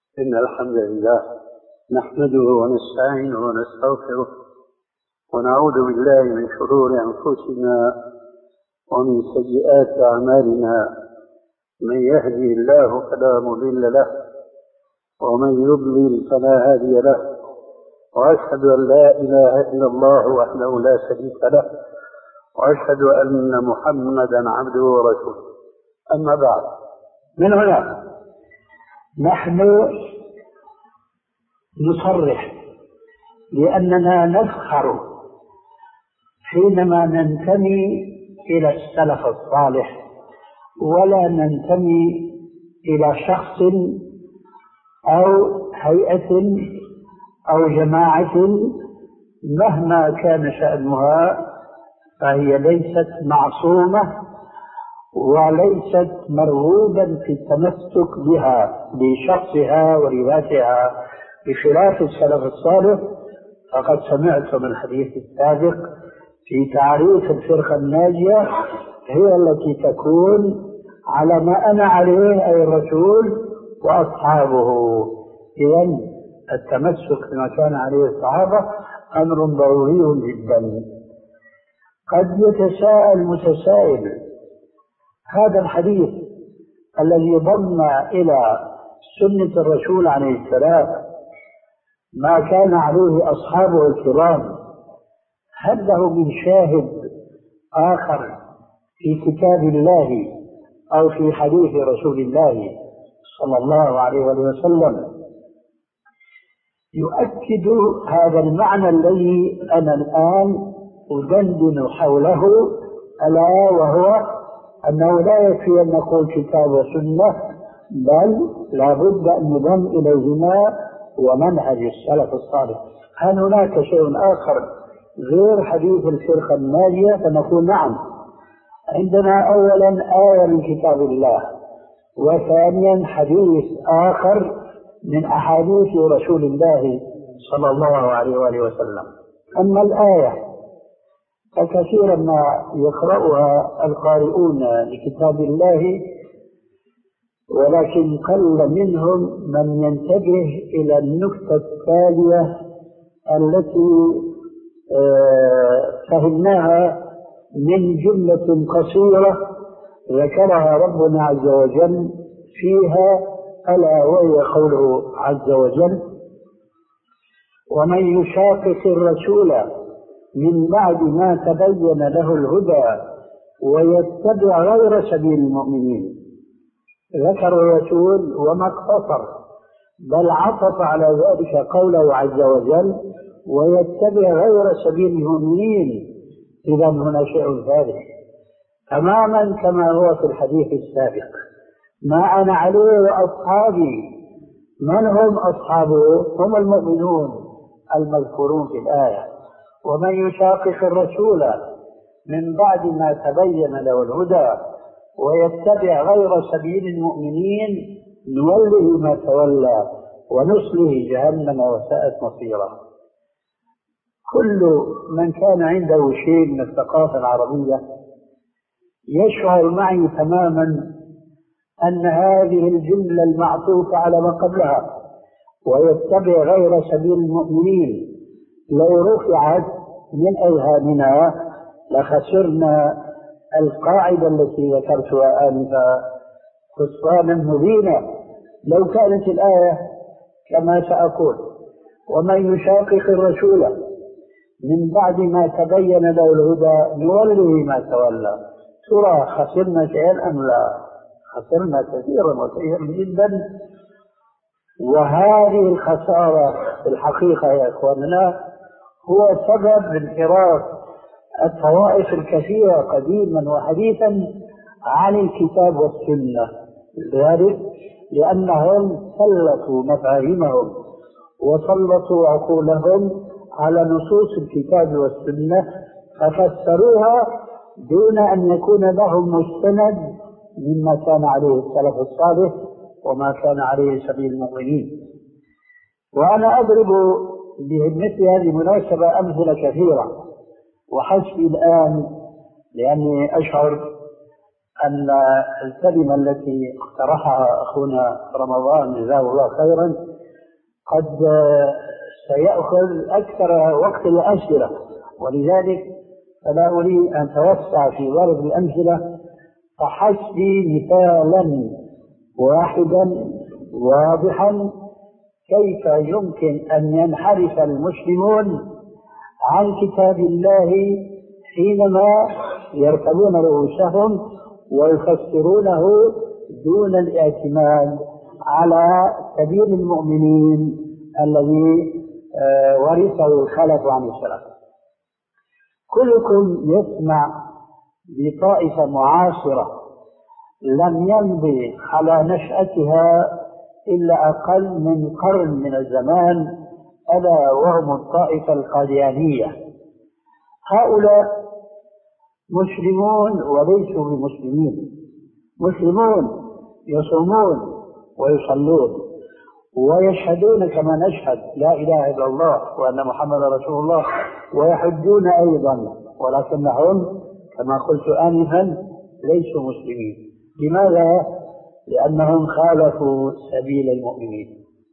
إن الحمد لله نحمده ونستعينه ونستغفره ونعوذ بالله من شرور أنفسنا ومن سيئات أعمالنا. من يهدي الله فلا مضل له ومن يضلل فلا هادي له، وأشهد أن لا إله إلا الله وحده لا شريك له، وأشهد أن محمدا عبده ورسوله. أما بعد، من هنا نحن نصرح لأننا نفخر حينما ننتمي إلى السلف الصالح، ولا ننتمي إلى شخص أو هيئة أو جماعة مهما كان شأنها، فهي ليست معصومة وليست مرغوبا في التمسك بها بشخصها وروايتها، بخلاف السلف الصالح. فقد سمعت من الحديث السابق في تعريف الفرقة الناجية هي التي تكون على ما أنا عليه أي الرسول وأصحابه. إذن التمسك بما كان عليه الصحابة أمر ضروري جدا. قد يتساءل متسائل، هذا الحديث الذي ضم إلى سنة الرسول عليه السلام ما كان عليه أصحابه الكرام، هل له من شاهد آخر في كتاب الله أو في حديث رسول الله صلى الله عليه وسلم يؤكد هذا المعنى الذي أنا الآن أدندن حوله، ألا وهو أنه لا يكفي أن نقول كتاب وسنة، بل لا بد أن نضم إليهما ومنهج السلف الصالح. هل هناك شيء آخر غير حديث الفرقة الناجية؟ فنقول نعم، عندنا أولا آية من كتاب الله، وثانيا حديث آخر من أحاديث رسول الله صلى الله عليه وآله وسلم. أما الآية فكثيرا ما يقرأها القارئون لكتاب الله، ولكن قل منهم من ينتبه إلى النكتة التالية التي فهمناها من جملة قصيرة ذكرها ربنا عز وجل فيها، ألا وهي قوله عز وجل: ومن يشاقق الرسول من بعد ما تبين له الهدى ويتبع غير سبيل المؤمنين. ذكر الرسول وما اقتصر، بل عطف على ذلك قوله عز وجل: ويتبع غير سبيل المؤمنين. إذا هنا شيء ثالث تماما كما هو في الحديث السابق: ما أنا عليه وأصحابي. من هم أصحابه؟ هم المؤمنون المذكورون في الآية. ومن يشاقق الرسول من بعد ما تبين له الهدى ويتبع غير سبيل المؤمنين نوله ما تولى ونصله جهنم وساءت مصيره. كل من كان عنده شيء من الثقافة العربية يشعر معي تماما أن هذه الجملة المعطوفة على ما قبلها ويتبع غير سبيل المؤمنين لو رفعت من أذهاننا لخسرنا القاعدة التي ذكرتها آنفا خسرانا مبينا. لو كانت الآية كما سأقول: ومن يشاقق الرسول من بعد ما تبين له الهدى نوله ما تولى. ترى خسرنا شيئا أم لا؟ خسرنا كثيرا وكثيرا جدا. وهذه الخسارة في الحقيقة يا إخواننا هو سبب انحراف الطوائف الكثيرة قديما وحديثا عن الكتاب والسنة. ذلك لأنهم سلطوا مفاهيمهم وسلطوا عقولهم على نصوص الكتاب والسنة ففسروها دون أن يكون لهم مستند مما كان عليه السلف الصالح وما كان عليه سبيل المؤمنين. وأنا أضرب بمثل هذه المناسبة أمثلة كثيرة، وحسبي الآن لأني أشعر أن الكلمة التي اقترحها أخونا رمضان جزاه الله خيرا قد سيأخذ أكثر وقت الأمثلة، ولذلك فلا أريد أن أتوسع في ضرب الأمثلة، فحسبي مثالا واحدا واضحا كيف يمكن أن ينحرف المسلمون عن كتاب الله حينما يركبون رؤوسهم ويفسرونه دون الاعتماد على سبيل المؤمنين الذي ورثه الخلف عن السلف. كلكم يسمع بطائفة معاصرة لم يمضي على نشأتها إلا أقل من قرن من الزمان، ألا وهم الطائفة القاديانية. هؤلاء مسلمون وليسوا بمسلمين، مسلمون يصومون ويصلون ويشهدون كما نشهد لا إله إلا الله وأن محمد رسول الله، ويحجون أيضا، ولكنهم كما قلت آنفا ليسوا مسلمين. لماذا؟ لأنهم خالفوا سبيل المؤمنين،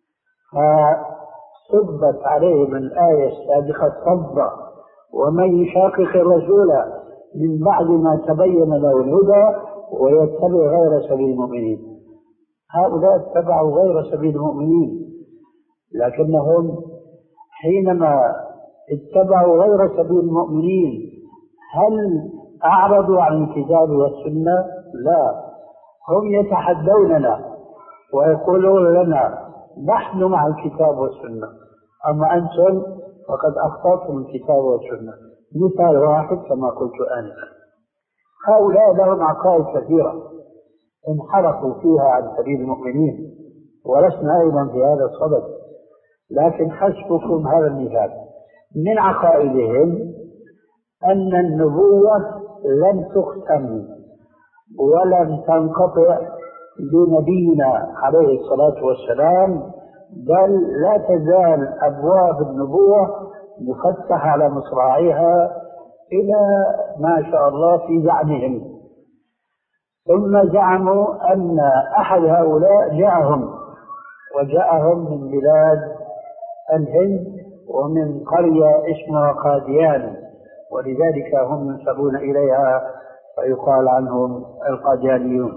فصبت عليهم الآية السابقة صبا: ومن يشاقق الرسول من بعد ما تبين له الهدى ويتبع غير سبيل المؤمنين. هؤلاء اتبعوا غير سبيل المؤمنين، لكنهم حينما اتبعوا غير سبيل المؤمنين هل أعرضوا عن الكتاب والسنة؟ لا، هم يتحدوننا ويقولون لنا نحن مع الكتاب والسنة، أما أنتم فقد أخطأتم الكتاب والسنة. مثال واحد كما قلت آنفا. هؤلاء لهم عقائد كثيرة انحرفوا فيها عن سبيل المؤمنين، ولسنا أيضا في هذا الصدد، لكن حسبكم هذا المثال. من عقائدهم أن النبوة لن تختم ولن تنقطع بنبينا عليه الصلاة والسلام، بل لا تزال أبواب النبوة مفتحة على مصراعيها إلى ما شاء الله في زعمهم. ثم زعموا أن أحد هؤلاء وجاءهم من بلاد الهند ومن قرية اسمها قاديان، ولذلك هم ينسبون إليها فيقال عنهم القاديانيون.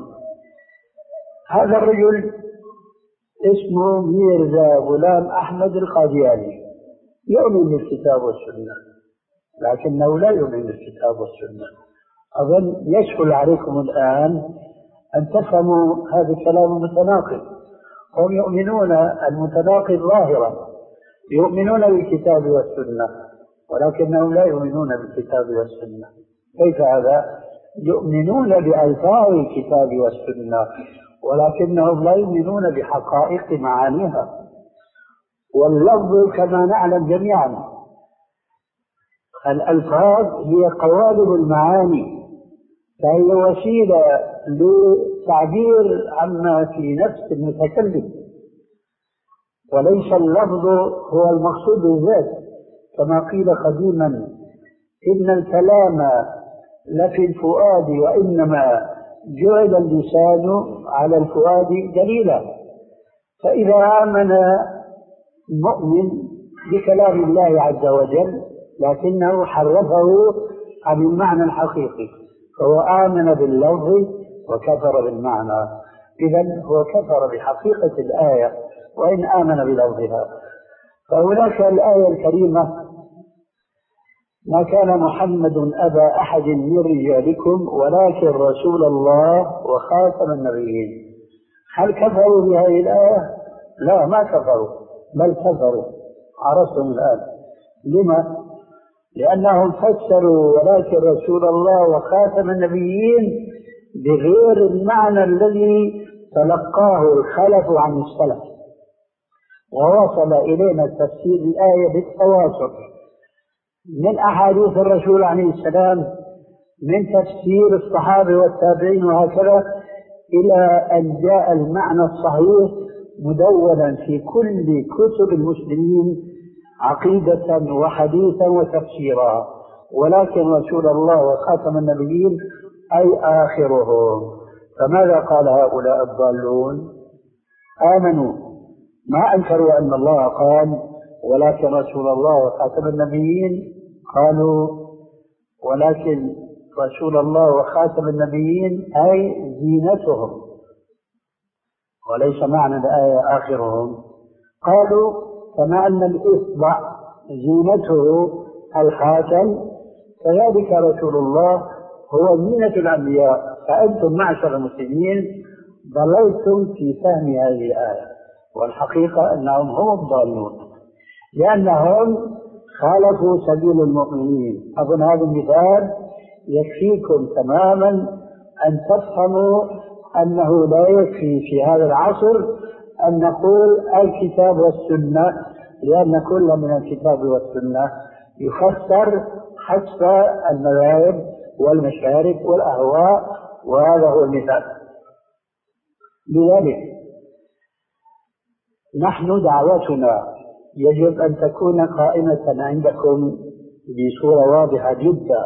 هذا الرجل اسمه ميرزا غلام أحمد القادياني، يؤمن بالكتاب والسنة، لكنه لا يؤمن بالكتاب والسنة. أظن يسهل عليكم الآن أن تفهموا هذا الكلام المتناقض. هم يؤمنون المتناقض ظاهرا، يؤمنون بالكتاب والسنة، ولكنهم لا يؤمنون بالكتاب والسنة. كيف هذا؟ يؤمنون بألفاظ الكتاب والسنة، ولكنهم لا يؤمنون بحقائق معانيها. واللفظ كما نعلم جميعا الألفاظ هي قوالب المعاني، فهي وسيلة للتعبير عما في نفس المتكلم، وليس اللفظ هو المقصود بالذات. كما قيل قديما: إن الكلام لفي الفؤاد وإنما جعل اللسان على الفؤاد دليلا. فإذا آمن مؤمن بكلام الله عز وجل لكنه حرفه عن المعنى الحقيقي، فهو آمن باللفظ وكفر بالمعنى، إذن هو كفر بحقيقة الآية وإن آمن بلفظها. فهناك الآية الكريمة: ما كان محمد أبا أحد من رجالكم ولكن رسول الله وخاتم النبيين. هل كفروا بهذه الآية؟ لا، ما كفروا، بل كفروا. عرفتم الآن لما؟ لأنهم فسروا ولكن رسول الله وخاتم النبيين بغير المعنى الذي تلقاه الخلف عن السلف، ووصل إلينا تفسير الآية بالتواصل من أحاديث الرسول عليه السلام، من تفسير الصحابة والتابعين وهكذا، إلى أن جاء المعنى الصحيح مدونا في كل كتب المسلمين عقيدة وحديثا وتفسيرا. ولكن رسول الله وخاتم النبيين أي آخرهم. فماذا قال هؤلاء الضالون؟ آمنوا، ما أنكروا أن الله قال ولكن رسول الله وخاتم النبيين، قالوا ولكن رسول الله وخاتم النبيين أي زينتهم، وليس معنى الآية آخرهم. قالوا كما أن الإصبع زينته الخاتم كذلك رسول الله هو زينة الأنبياء. فأنتم معشر المسلمين ضللتم في فهم هذه الآية، والحقيقة أنهم هم الضالون لأنهم خالفوا سبيل المؤمنين. أظن هذا المثال يكفيكم تماما أن تفهموا أنه لا يكفي في هذا العصر أن نقول الكتاب والسنة، لأن كل من الكتاب والسنة يفسر حسب المذاهب والمشارب والأهواء، وهذا هو المثال. لذلك نحن دعوتنا يجب أن تكون قائمة عندكم بصورة واضحة جدا،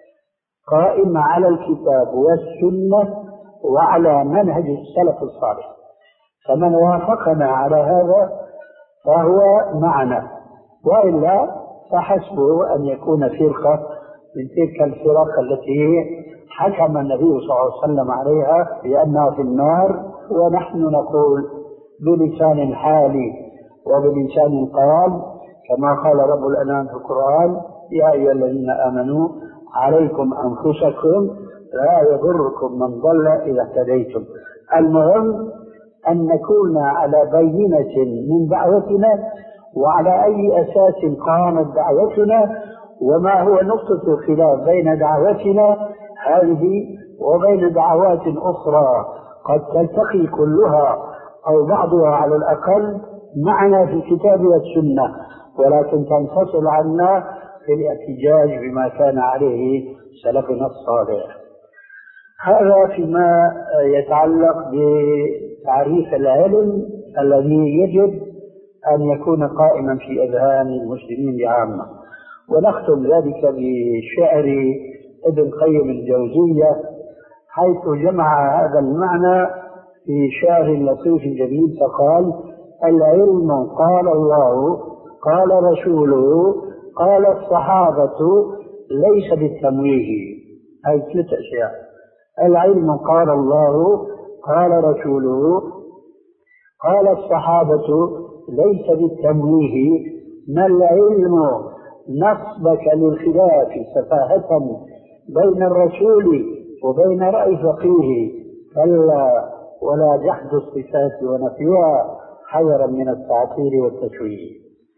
قائمة على الكتاب والسنة وعلى منهج السلف الصالح. فمن وافقنا على هذا فهو معنا، وإلا فحسبه أن يكون فرقة من تلك الفرق التي حكم النبي صلى الله عليه وسلم عليها بأنها في النار، ونحن نقول بلسان حالي وبلسان قال كما قال رب الأنام في القرآن: يا أيها الذين آمنوا عليكم أنفسكم لا يضركم من ضل إذا اهتديتم. المهم أن نكون على بينة من دعوتنا وعلى أي أساس قامت دعوتنا، وما هو نقطة الخلاف بين دعوتنا هذه وبين دعوات أخرى قد تلتقي كلها أو بعضها على الأقل معنا في الكتاب والسنة، ولكن تنفصل عنا في الاحتجاج بما كان عليه سلفنا الصالح. هذا فيما يتعلق بتعريف العلم الذي يجب أن يكون قائما في أذهان المسلمين بعامة. ونختم ذلك بشعر ابن قيم الجوزية، حيث جمع هذا المعنى في شعر لطيف جميل فقال: العلم قال الله قال رسوله قال الصحابة ليس بالتمويه. هذه 3 أشياء: العلم قال الله قال رسوله قال الصحابة ليس بالتمويه. ما العلم نصبك للخلاف سفاهة بين الرسول وبين رأي فقيه، كلا ولا جحد الصفات ونفيها حذرا من التعطيل والتشويه.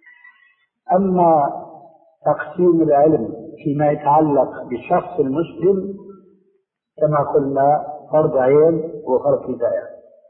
أما تقسيم العلم فيما يتعلق بشخص المسلم كما قلنا فرض عين وفرض كفاية،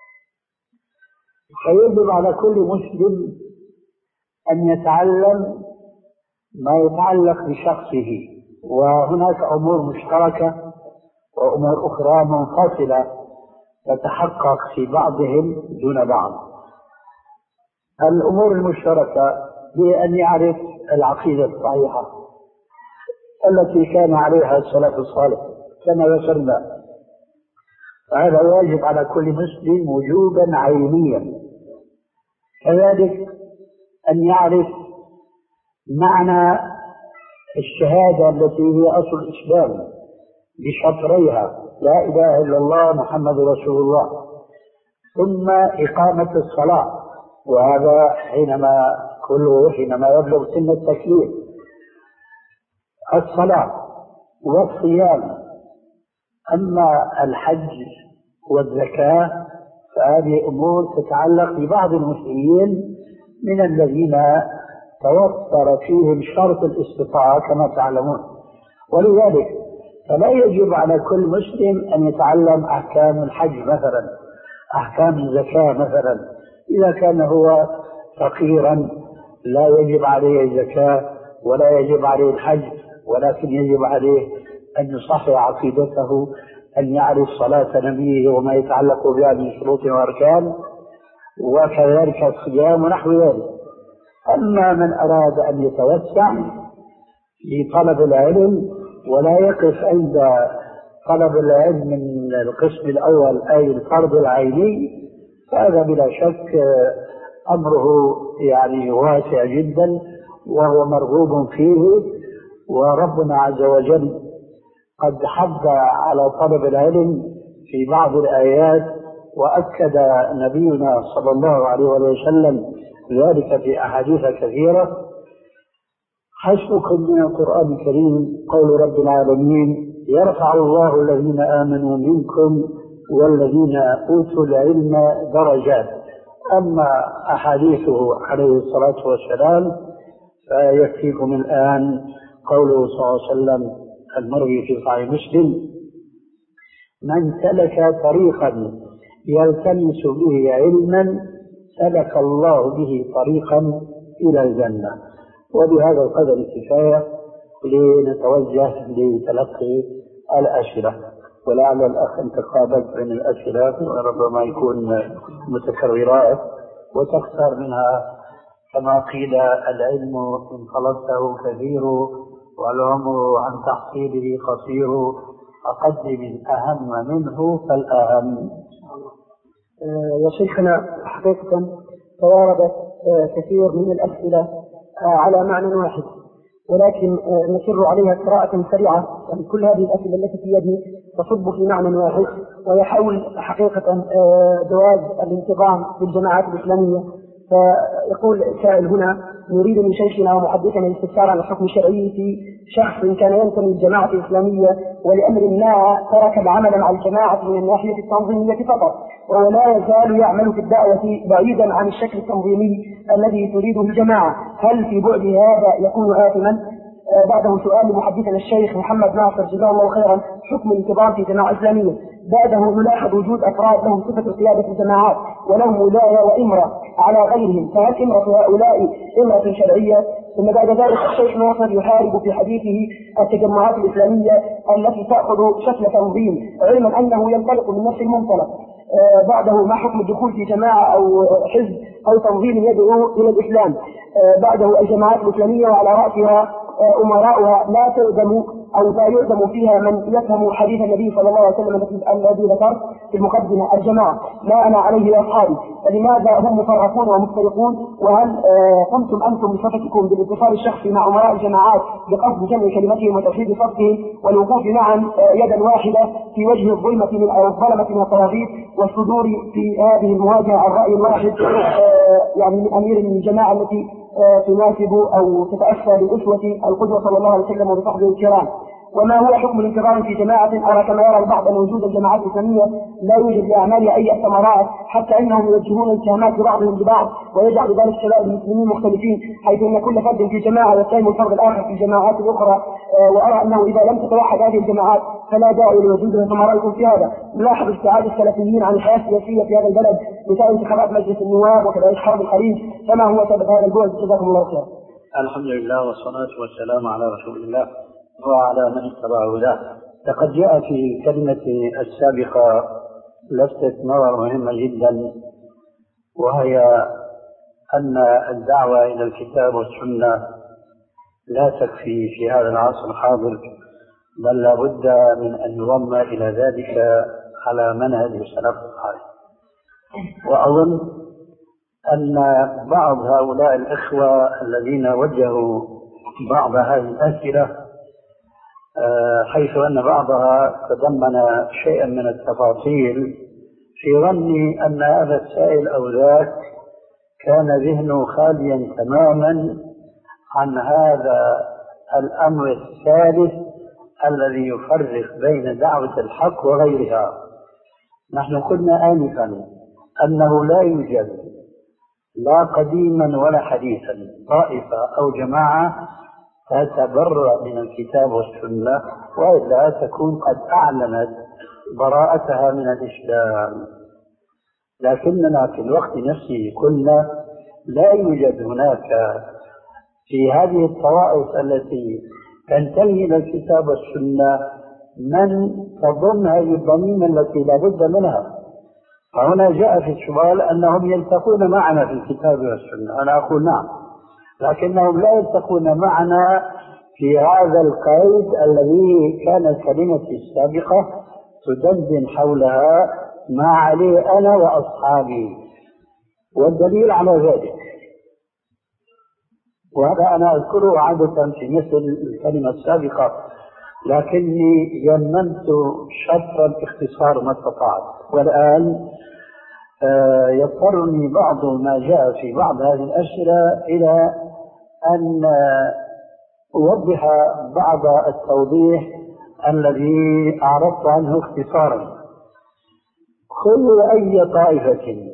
فيجب على كل مسلم أن يتعلم ما يتعلق بشخصه، وهناك أمور مشتركة وأمور أخرى منفصلة تتحقق في بعضهم دون بعض. الأمور المشتركة هي أن يعرف العقيدة الصحيحة التي كان عليها السلف الصالح كما ذكرنا، فهذا واجب على كل مسلم وجوبا عينيا. كذلك أن يعرف معنى الشهادة التي هي أصل الإسلام بشطريها: لا إله إلا الله محمد رسول الله، ثم إقامة الصلاة، وهذا حينما يبلغ سن التكليف، الصلاة والصيام. أما الحج والزكاة فهذه أمور تتعلق ببعض المسلمين من الذين توفر فيهم شرط الاستطاعة كما تعلمون، ولذلك فلا يجب على كل مسلم أن يتعلم أحكام الحج مثلا، أحكام الزكاة مثلا. إذا كان هو فقيرا لا يجب عليه الزكاة ولا يجب عليه الحج، ولكن يجب عليه أن يصحح عقيدته، أن يعرف صلاة نبيه وما يتعلق بها من شروط وأركان، وكذلك الصيام ونحو ذلك. أما من أراد أن يتوسع في طلب العلم ولا يقف عند طلب العلم من القسم الأول أي الفرض العيني، فهذا بلا شك أمره يعني واسع جدا وهو مرغوب فيه. وربنا عز وجل قد حض على طلب العلم في بعض الآيات، وأكد نبينا صلى الله عليه وسلم ذلك في أحاديث كثيرة. حسبكم من القرآن الكريم قول رب العالمين: يرفع الله الذين آمنوا منكم والذين أوتوا العلم درجات. أما أحاديثه عليه الصلاة والسلام فيكفيكم الآن قوله صلى الله عليه وسلم المروي في صحيح مسلم: من سلك طريقا يلتمس به علما سلك الله به طريقا إلى الجنة. وبهذا القدر كفاية لنتوجه لتلقي الأسئلة، ولعل الأخ أنت قابلت بين الأسئلة وربما يكون متكررات وتختار منها كما قيل: العلم إن طلبته كثير والعمر عن تحصيله قصير، أقدم الأهم منه فالأهم. يا شيخنا، حقيقة تواردت كثير من الأسئلة على معنى واحد، ولكن نسر عليها قراءة سريعة. يعني كل هذه الأسئلة التي في يدي تصب في معنى واحد، وهي حول حقيقة جواز الانتظام في الجماعات الإسلامية. فيقول سائل هنا: نريد من شيخنا ومحدثنا الاستفسار عن الحكم الشرعي في شخص كان ينتمي للجماعة الإسلامية ولأمر ما ترك العمل مع الجماعة من الناحية التنظيمية فقط، وهو لا يزال يعمل في الدعوة بعيدا عن الشكل التنظيمي الذي تريده الجماعة، هل في بعد هذا يكون آثما؟ بعده سؤال لمحدثنا الشيخ محمد ناصر جزاه الله خيرا: حكم الانتظام في جماعة إسلامية. بعده نلاحظ وجود أفراد لهم صفة قيادة الجماعات ولهم ولاية وإمرة على غيرهم، فهل إمرة هؤلاء إمرة شرعية؟ ثم بعد ذلك الشيخ ناصر يحارب في حديثه التجمعات الإسلامية التي تأخذ شكل تنظيم، علما أنه ينطلق من نفس المنطلق. بعده: ما حكم الدخول في جماعة أو حزب أو تنظيم يدعو إلى الإسلام؟ بعده: الجماعات الإسلامية وعلى رأسها أمراؤها لا تؤذم أو لا يؤذم فيها من يفهم حديث النبي صلى الله عليه وسلم الذي ذكر في المقدمة: الجماعة ما أنا عليه وأصحابي، فلماذا هم مفرقون ومفترقون؟ وهل قمتم أنتم بصفتكم بالاتصال الشخصي مع أمراء الجماعات بقصد جمع كلمتهم وتوحيد صفهم والوقوف معا يدا واحدة في وجه الظلمة من الطواغيت والصدور في هذه المواجهة الرأي الواحد يعني من أمير الجماعة التي تناسب أو تتأسى بالأسوة القدوة صلى الله عليه وسلم وبصحبه الكرام؟ وما هو حكم الانتظام في جماعة أرى كما يرى البعض أن وجود الجماعات الإسلامية لا يوجد لأعمالها أي ثمرات، حتى أنهم يوجهون الاتهامات ببعضهم ببعض، ويجعل ذلك شباب المسلمين مختلفين، حيث أن كل فرد في جماعة يتهم الفرد الآخر في الجماعات الأخرى. وأرى أنه إذا لم تتوحد هذه الجماعات فلا داعي لوجودها. فما رأيكم في هذا؟ نلاحظ ابتعاد السلفيين عن الحياة السياسية في هذا البلد بسبب انتخابات مجلس النواب وكذلك حرب الخليج، فما هو سبب هذا البعد؟ جزاكم الله خيرا. الحمد لله والصلاة والسلام على رسول الله وعلى من اتبع هداه. لقد جاء في كلمتي السابقة لفتة نظر مهمة جدا، وهي أن الدعوة إلى الكتاب والسنة لا تكفي في هذا العصر الحاضر، بل لا بد من أن يضم إلى ذلك على منهج السلف الصالح. وأظن أن بعض هؤلاء الإخوة الذين وجهوا بعض هذه الأسئلة حيث أن بعضها تضمن شيئا من التفاصيل، في ظني أن هذا السائل أو ذاك كان ذهنه خاليا تماما عن هذا الأمر الثالث الذي يفرق بين دعوة الحق وغيرها. نحن قلنا آنفا أنه لا يوجد لا قديما ولا حديثا طائفة أو جماعة تتبرأ من الكتاب والسنة وإلا تكون قد أعلنت براءتها من الإسلام. لكننا في الوقت نفسه قلنا لا يوجد هناك في هذه الطوائف التي تنتمي إلى الكتاب والسنة من تضمن هذه الضميمة التي لا بد منها. فهنا جاء في السؤال أنهم يلتقون معنا في الكتاب والسنة، أنا أقول نعم، لكنهم لا يلتقون معنا في هذا القيد الذي كانت كلمتي السابقة تدندن حولها ما عليه أنا وأصحابي، والدليل على ذلك، وهذا أنا أذكره عادة في مثل الكلمة السابقة، لكني يممت شطر الاختصار ما استطعت. والآن يضطرني بعض ما جاء في بعض هذه الأسئلة إلى أن أوضح بعض التوضيح الذي أعرضت عنه اختصارا. كل أي طائفة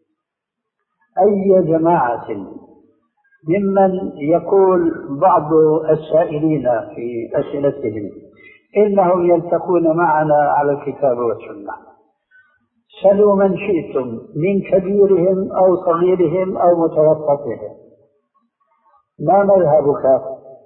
أي جماعة ممن يقول بعض السائلين في أسئلتهم إنهم يلتقون معنا على الكتاب والسنة، سلوا من شئتم من كبيرهم أو صغيرهم أو متوسطهم ما مذهبك؟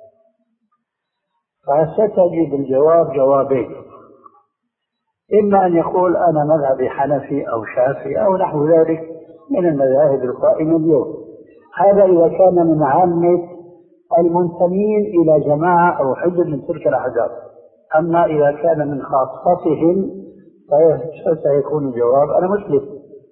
فستجد الجواب جوابين، إما أن يقول أنا مذهبي حنفي أو شافعي أو نحو ذلك من المذاهب القائمة اليوم، هذا إذا كان من عامة المنتمين إلى جماعة أو حزب من تلك الأحزاب. أما إذا كان من خاصتهم فسيكون الجواب أنا مسلم.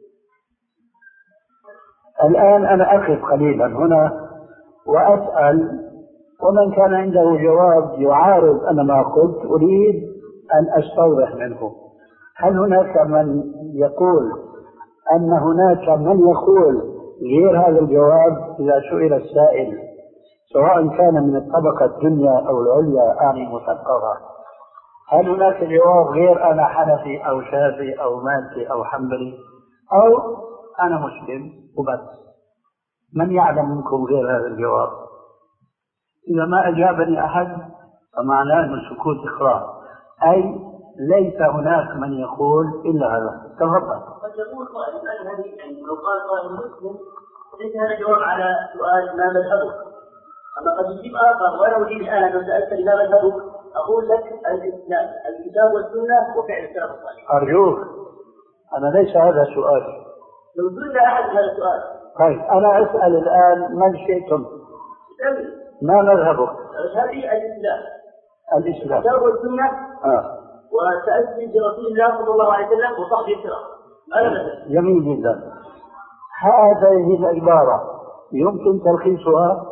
الآن أنا أقف قليلا هنا وأسأل، ومن كان عنده جواب يعارض أنا ما قلت أريد أن أستوضح منه. هل هناك من يقول أن هناك من يقول غير هذا الجواب إذا سئل السائل، سواء كان من الطبقة الدنيا أو العليا أعني مثقفة؟ هل هناك جواب غير أنا حنفي أو شافعي أو مالكي أو حنبلي أو أنا مسلم وبس؟ من يعلم منكم غير هذا الجواب؟ إذا ما أجابني أحد فمعناه من سكوت إخراج، أي ليس هناك من يقول إلا هذا. تفضل. قد يقول قائل أن هذه لو قال قائل مسلم ليس هذا جواب على سؤال ما مذهبك، أما قد يجيب آخر وأنا أجيب الآن لو سألتني ما مذهبك أقول لك الإسلام الكتاب والسنة وفعل السلف الصالح. أرجوك، أنا ليس هذا سؤالي. لو سئل أحد هذا السؤال. طيب أنا أسأل الآن من شئتم ما مذهبك؟ هذه الإسلام الكتاب والسنة وتأسي برسول الله صلى الله عليه وسلم وصحبه الكرام. جميل جدا. هذه العبارة يمكن تلخيصها؟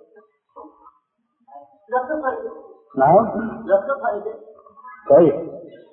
نعم. طيب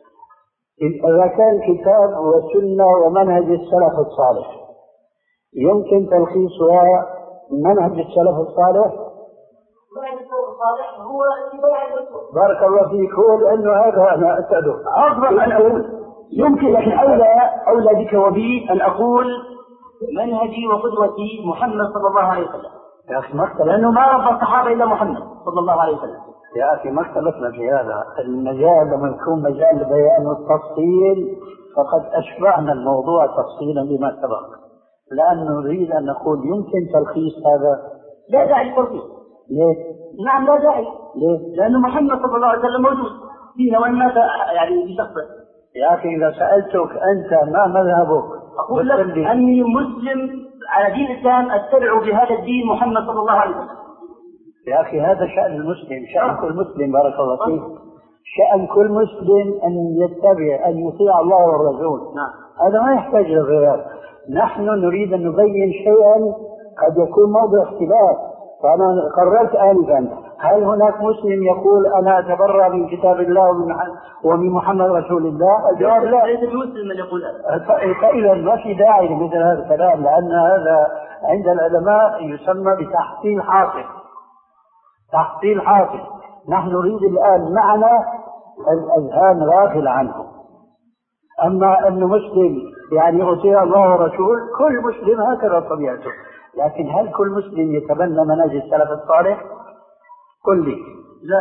إذا كان كتاب وسنة ومنهج السلف الصالح يمكن تلخيصها منهج السلف الصالح؟ منهج السلف الصالح هو اتباع الرسول. بارك الله فيك. هو لأنه هذا أنا أسأله أفضل أن أقول يمكن، لكن أولى بك وبي أن أقول منهجي وقدوتي محمد صلى الله عليه وسلم. يا أخي ما اختلفنا، لأنه ما رب الصحابة إلا محمد صلى الله عليه وسلم. يا أخي ما اختلفنا في هذا. المجال لما يكون مجال بيان والتفصيل فقد أشبعنا الموضوع تفصيلا لما سبق، لأن نريد أن نقول يمكن تلخيص هذا. لا داعي للتلخيص. ليه؟ نعم لا داعي. ليه؟ لأنه محمد صلى الله عليه وسلم موجود فينا وإن مات يعني بشخصه. يا أخي إذا سألتك أنت ما مذهبك أقول لك أني مسلم على دين الإسلام أتبع بهذا الدين محمد صلى الله عليه وسلم. يا أخي هذا شأن المسلم، شأن كل مسلم. بارك الله فيك. شأن كل مسلم أن يتبع أن يطيع الله والرسول. هذا ما يحتاج لغير. نحن نريد أن نبين شيئا قد يكون موضع اختلاف. فأنا قررت آنفا هل هناك مسلم يقول أنا أتبرأ من كتاب الله ومن محمد رسول الله؟ الجواب لا. ليس المسلم من يقول هذا. فإذا ما في داعي لمثل هذا الكلام، لأن هذا عند العلماء يسمى بتحصيل حاصل. تحصيل حاصل. نحن نريد الآن معنى الأذهان غافل عنه. أما أن مسلم يعني يطيع الله ورسول، كل مسلم هكذا طبيعته. لكن هل كل مسلم يتبنى منهج السلف الصالح؟ قل لي. لا.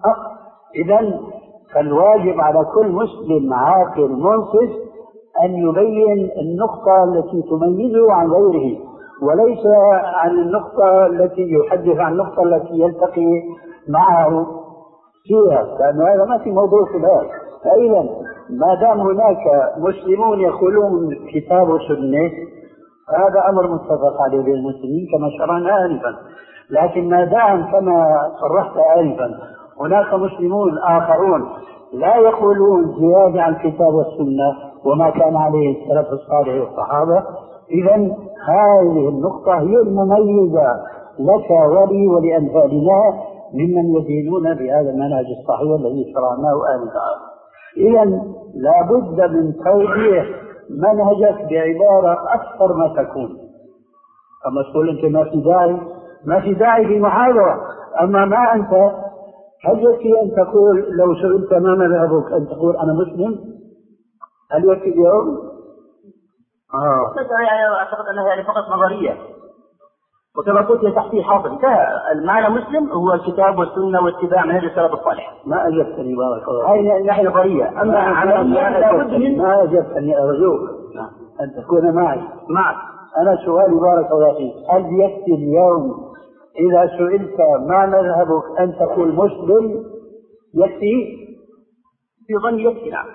إذن فالواجب على كل مسلم عاقل منصف أن يبين النقطة التي تميزه عن غيره، وليس عن النقطة التي يحدث عن النقطة التي يلتقي معه فيها، لأن هذا ما في موضوع خلاف. فإذا ما دام هناك مسلمون يقولون كتاب وسنة هذا أمر متفق عليه بين المسلمين كما شرعنا آنفا. لكن ما دام كما صرحت آنفا هناك مسلمون آخرون لا يقولون زيادة عن الكتاب والسنة وما كان عليه السلف الصالح والصحابة. إذن هذه النقطة هي المميزة لك ولي ولأمثالنا ممن يدينون بهذا المنهج الصحيح الذي شرعناه آنفا. إذن لا بد من توضيح منهجك بعبارة أكثر ما تكون. أما تقول أنت ما في داعي في محاضرة، أما ما أنت هل يكفي أن تقول لو سئلت ما مذهبك أن تقول أنا مسلم؟ هل يكفي اليوم؟ يعني أعتقد أنها يعني فقط نظرية، وكما قلت هي تحصيل حاصل. المعنى مسلم هو الكتاب والسنة واتباع منهج السلف الصالح. ما أجبتني بارك الله. هاي ناحية نظرية، أما عملية لابد من ما أجبتني. أرجوك أن تكون معي. أنا سؤالي بارك الله فيك، هل يكفي اليوم إذا سئلت ما مذهبك أن تقول مسلم؟ يكفي؟ في ظني يكفي. نعم.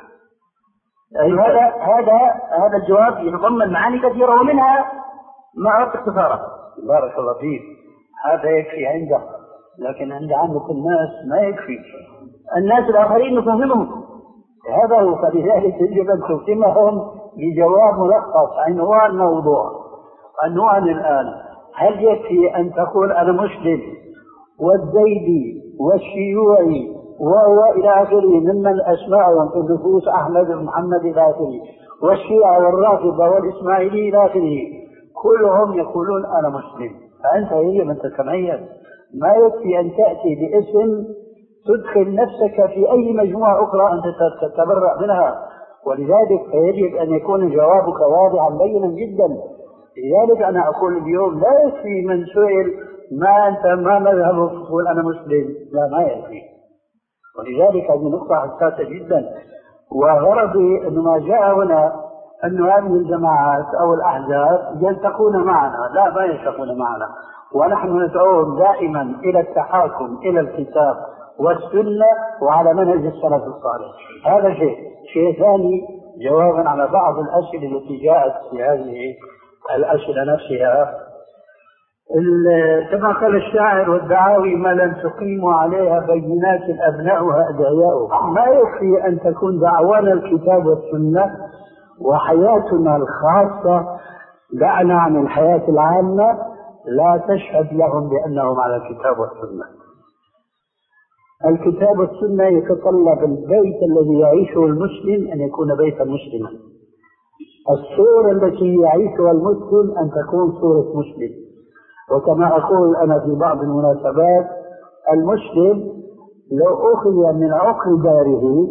هذا الجواب يتضمن معاني كثيرة ومنها ما أردت اختصاره. بارك الله فيك. هذا يكفي عندك، لكن عند عامة الناس ما يكفي. الناس الآخرين نفهمهم، هذا هو. فلذلك يجب أن تفهمهم بجواب ملخص عنوان موضوع. عنوان الآن: هل يكفي أن تقول أنا مسلم والزيدي والشيوعي وهو إلى آخره ممن أسماءهم في النفوس أحمد ومحمد إلى آخره، والشيعة والرافضة والإسماعيلي إلى آخره، كلهم يقولون أنا مسلم؟ فأنت يجب أن تتميز. ما يكفي أن تأتي باسم تدخل نفسك في أي مجموعة أخرى أنت تتبرأ منها، ولذلك يجب أن يكون جوابك واضحا بينا جدا. لذلك أنا أقول اليوم لا يكفي من سئل ما مذهبك تقول أنا مسلم، لا ما يكفي. ولذلك هذه نقطة حساسة جدا. وغرضي أنه ما جاء هنا أن هذه الجماعات أو الأحزاب يلتقون معنا، لا ما يلتقون معنا، ونحن ندعوهم دائما إلى التحاكم إلى الكتاب والسنة وعلى منهج السلف الصالح. هذا شيء ثاني، جوابا على بعض الأسئلة التي جاءت في هذه الأسئلة نفسها. كما قال الشاعر: والدعاوي ما لم تقيموا عليها بينات أبناؤها أدعياؤها. ما يكفي أن تكون دعوانا الكتاب والسنة وحياتنا الخاصة دعنا عن الحياة العامة لا تشهد لهم بأنهم على الكتاب والسنة. الكتاب والسنة يتطلب البيت الذي يعيشه المسلم أن يكون بيتا مسلما. الصورة التي يعيشها المسلم أن تكون صورة مسلم. وكما أقول أنا في بعض المناسبات: المسلم لو أخذ من عقر داره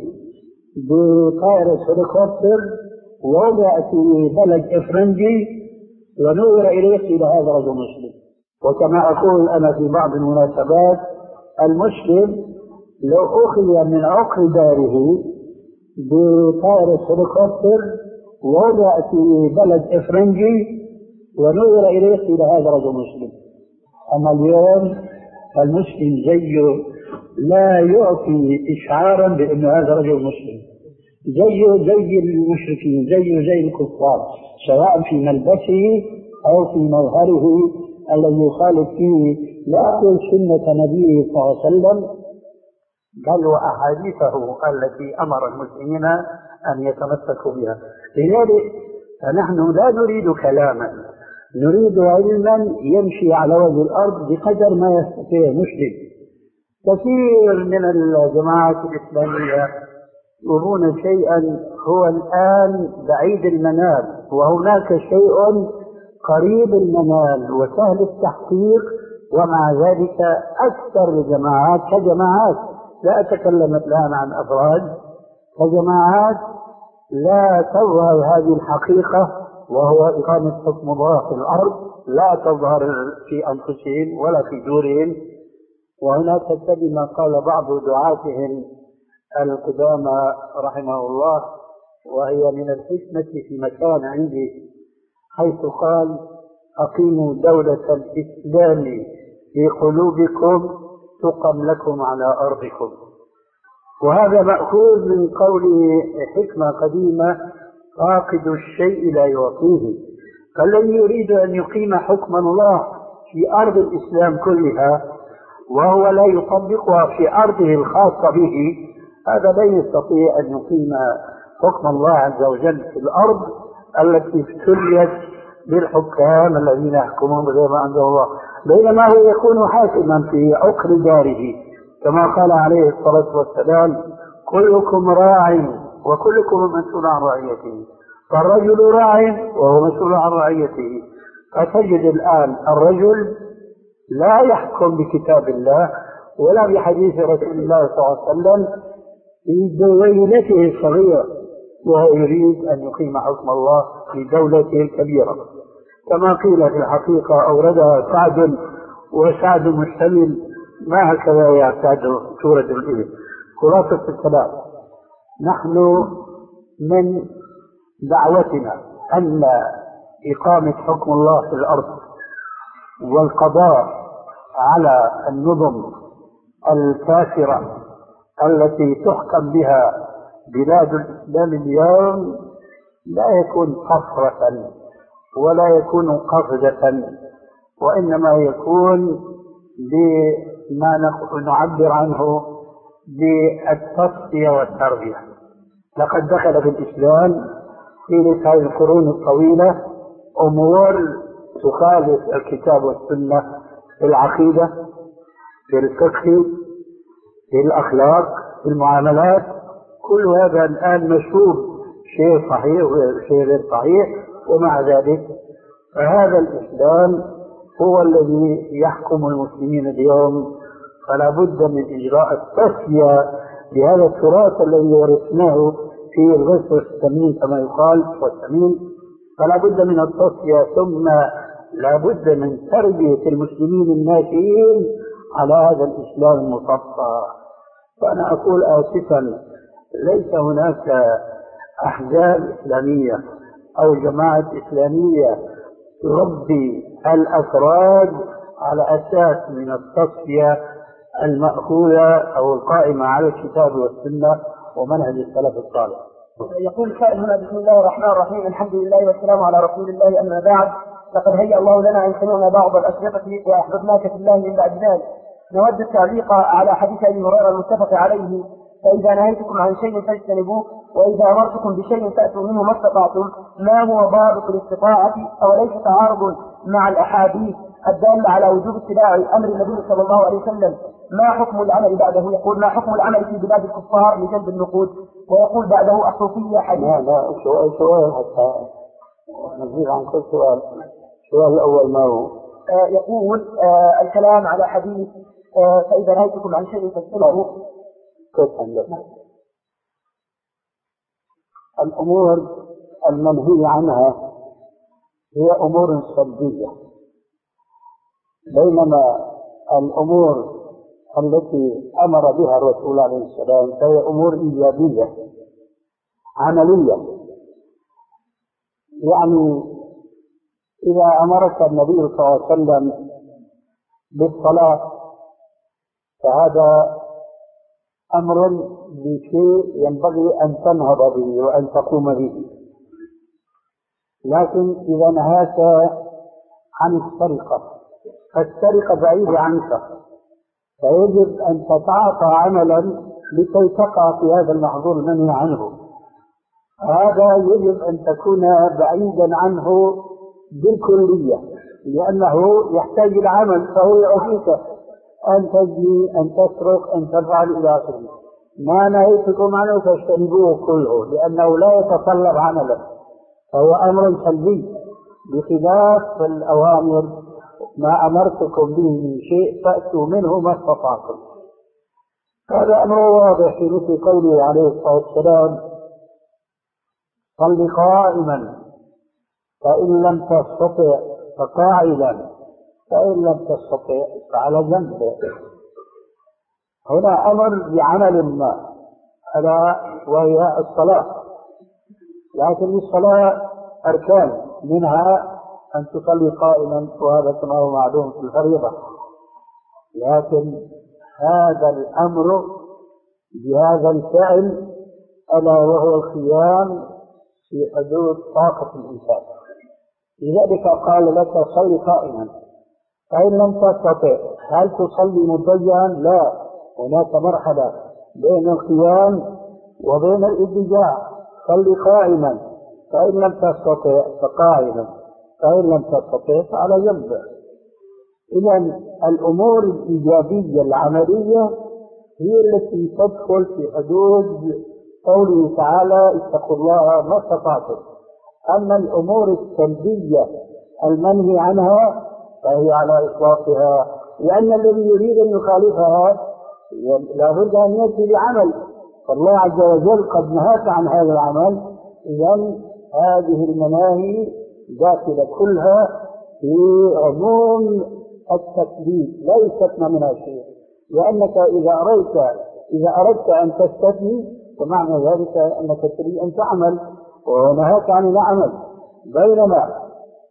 بطائرة هليكوبتر ووضع في بلد إفرنجي ونظر إليه إلى هذا رجل مسلم. وكما أقول أنا في بعض المناسبات: المسلم لو أخذ من عقر داره بطائرة هليكوبتر ووضع في بلد إفرنجي ونظر إليه إلى هذا رجل مسلم. أما اليوم المسلم زيه لا يعطي إشعارا بأن هذا رجل مسلم، زيه زي المشركين، زيه زي الكفار، سواء في ملبسه أو في مظهره الذي يخالف فيه لا أقول سنة نبيه صلى الله عليه وسلم بل وأحاديثه التي أمر المسلمين أن يتمسكوا بها. لذلك فنحن لا نريد كلاما، نريد علما يمشي على وجه الأرض بقدر ما يستطيع المسلم. كثير من الجماعات الإسلامية يرون شيئا هو الآن بعيد المنال، وهناك شيء قريب المنال وسهل التحقيق، ومع ذلك أكثر الجماعات كجماعات، لا أتكلم الآن عن أفراد، كجماعات لا تظهر هذه الحقيقة وهو إقامة حكم الله في الأرض، لا تظهر في أنفسهم ولا في دورهم. وهناك كلمة قال بعض دعاتهم القدامى رحمه الله، وهي من الحكمة في مكان عندي، حيث قال: أقيموا دولة الإسلام في قلوبكم تقم لكم على أرضكم. وهذا مأخوذ من قول حكمة قديمة: فاقد الشيء لا يعطيه. فالذي يريد أن يقيم حكم الله في أرض الإسلام كلها وهو لا يطبقها في أرضه الخاصة به، هذا لا يستطيع أن يقيم حكم الله عز وجل في الأرض التي ابتليت بالحكام الذين يحكمون بغير ما أنزل الله، بينما هو يكون حاكما في عقر داره، كما قال عليه الصلاة والسلام: كلكم راع وكلكم مسؤول عن رعيته، فالرجل راع وهو مسؤول عن رعيته. فتجد الآن الرجل لا يحكم بكتاب الله ولا بحديث رسول الله صلى الله عليه وسلم في دويلته الصغيرة، وهو يريد أن يقيم حكم الله في دولته الكبيرة، كما قيل في الحقيقة أوردها سعد، وسعد محتمل ما هكذا يعتاد سورة الإبل. خلاصة الكلام: نحن من دعوتنا أن إقامة حكم الله في الأرض والقضاء على النظم الكافرة التي تحكم بها بلاد الإسلام اليوم لا يكون قصرة ولا يكون قفزة، وإنما يكون بما نعبر عنه بالتصفية والتربية. لقد دخل في الإسلام في هذه القرون الطويلة أمور تخالف الكتاب والسنة في العقيدة، في الفقه، في الأخلاق، في المعاملات. كل هذا الآن مشهور، شيء صحيح وشيء غير صحيح، ومع ذلك فهذا الإسلام هو الذي يحكم المسلمين اليوم. فلا بد من إجراء التصفية لهذا التراث الذي ورثناه في الغصن الثمين كما يقال والثمين. فلا بد من التصفية، ثم لا بد من تربية المسلمين الناشئين على هذا الإسلام المصفى. فأنا أقول آسفا، ليس هناك أحزاب إسلامية أو جماعات إسلامية تربي الأفراد على أساس من التصفية المأخوذة أو القائمة على الكتاب والسنة ومنهج السلف الصالح. يقول سائل هنا: بسم الله الرحمن الرحيم، الحمد لله والسلام على رسول الله، أما بعد، لقد هيأ الله لنا أن سمعنا بعض الأشرطة وأحببناك في الله من بعد ذلك. نود التعليق على حديث أبي هريرة المتفق عليه: فإذا نهيتكم عن شيء فاجتنبوه، وإذا أمرتكم بشيء فأتوا منه ما استطعتم. ما هو ضابط الاستطاعة؟ أوليس تعارض مع الأحاديث الدالة على وجوب اتباع أمر النبي صلى الله عليه وسلم؟ ما حكم العمل بعده؟ يقول: ما حكم العمل في بلاد الكفار لجلب النقود؟ ويقول بعده: الصوفية حديث. لا سؤال حتى نزيد عن كل سؤال. السؤال الأول ما هو؟ يقول الكلام على حديث فإذا نهيتكم عن شيء فاجتنبوه. الأمور المنهي عنها هي أمور سلبية، بينما الأمور التي أمر بها الرسول عليه السلام فهي أمور إيجابية عملية. يعني إذا أمرك النبي صلى الله عليه وسلم بالصلاة فهذا أمر بشيء ينبغي أن تنهض به وأن تقوم به. لكن إذا نهاك عن السرقة فالسرقة بعيدة عنك، فيجب أن تتعاطى عملا لكي تقع في هذا المحظور المنهي عنه. هذا يجب أن تكون بعيدا عنه بالكلية، لأنه يحتاج العمل، فهو يعطيك أن تزني، أن تسرق، أن تفعل إلى آخره. ما نهيتكم عنه فاجتنبوه كله، لأنه لا يتطلب عملا، فهو أمر سلبي، بخلاف الأوامر: ما أمرتكم به من شيء فأتوا منه ما استطعتم. هذا أمر واضح في مثل قوله عليه الصلاة والسلام: صل قائما، فإن لم تستطع فقاعدا، فإن لم تستطع فعلى جنب. هنا أمر بعمل ما، ألا وهي الصلاة. لكن الصلاة أركان، منها أن تصلي قائما، وهذا كما هو معلوم في الفريضة. لكن هذا الأمر بهذا الفعل ألا وهو القيام في حدود طاقة الإنسان. لذلك قال لك صل قائما، فإن لم تستطع هل تصلي مضطجعا؟ لا، هناك مرحلة بين القيام وبين الإضطجاع، صلي قائما، فإن لم تستطع فقاعدا، فإن لم تستطع فعلى جنب. إذا الأمور الإيجابية العملية هي التي تدخل في حدود قوله تعالى اتقوا الله ما استطعتم. أما الأمور السلبية المنهي عنها فهي على إطلاقها، لأن الذي يريد أن يخالفها لابد أن يأتي بعمل، فالله عز وجل قد نهاك عن هذا العمل. إذا هذه المناهي داخلة كلها في عموم التكليف، لا يستثنى منها شيء، لأنك إذا أردت أن تستثني فمعنى ذلك أنك تريد أن تعمل ونهاك عن العمل، بينما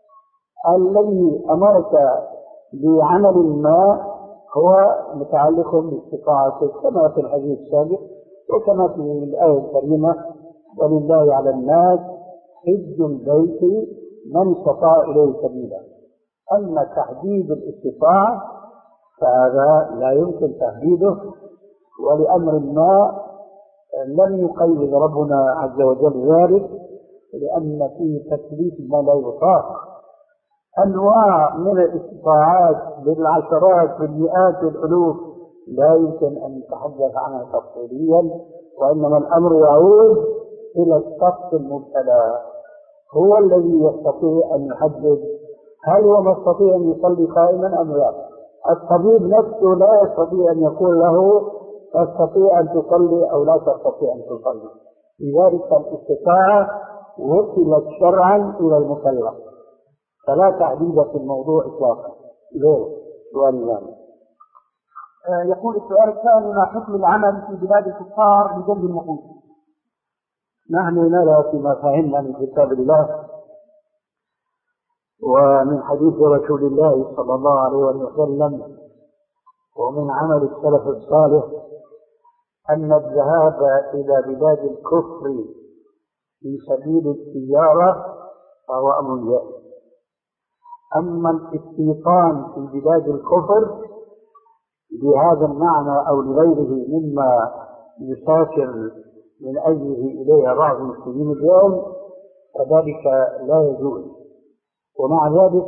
الذي أمرك بعمل ما هو متعلق باستطاعتك، كما في الحديث السابق وكما في الآية الكريمة ولله على الناس حج البيت من استطاع إليه سبيلا. أما تحديد الاستطاعة فهذا لا يمكن تحديده، ولأمر ما لم يقيد ربنا عز وجل ذلك، لأن فيه تكليف ما لا يطاق. أنواع من الاستطاعات بالعشرات بالمئات بالألوف لا يمكن أن نتحدث عنها تفصيليا، وإنما الأمر يعود إلى الشخص المبتلى، هو الذي يستطيع أن يحدد هل هو مستطيع أن يصلي قائما أم لا. الطبيب نفسه لا يستطيع أن يقول له تستطيع أن تصلي أو لا تستطيع أن تصلي، لذلك الاستطاعة وصلت شرعا إلى المكلف، فلا تحديد في الموضوع إطلاقا. ليه؟ سؤال ثاني. يقول السؤال الثاني: ما حكم العمل في بلاد الكفار بجلب النقود؟ نحن نرى فيما فهمنا من كتاب الله ومن حديث رسول الله صلى الله عليه وسلم ومن عمل السلف الصالح أن الذهاب إلى بلاد الكفر في سبيل التجارة فهو أمر جائز. أما الاستيطان في بلاد الكفر بهذا المعنى أو لغيره مما يسافر من أجله إليها بعض المسلمين اليوم فذلك لا يجوز. ومع ذلك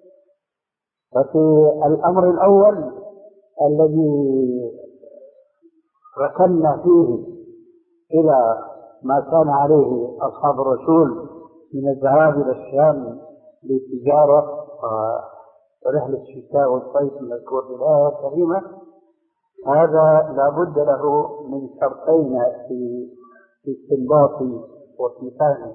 ففي الأمر الأول الذي ركنا فيه إلى ما كان عليه أصحاب الرسول من الذهاب إلى الشام للتجارة ورحلة الشتاء والصيف المذكور في الآية الكريمة، هذا لا بد له من شرطين في استنباط وفي فهم،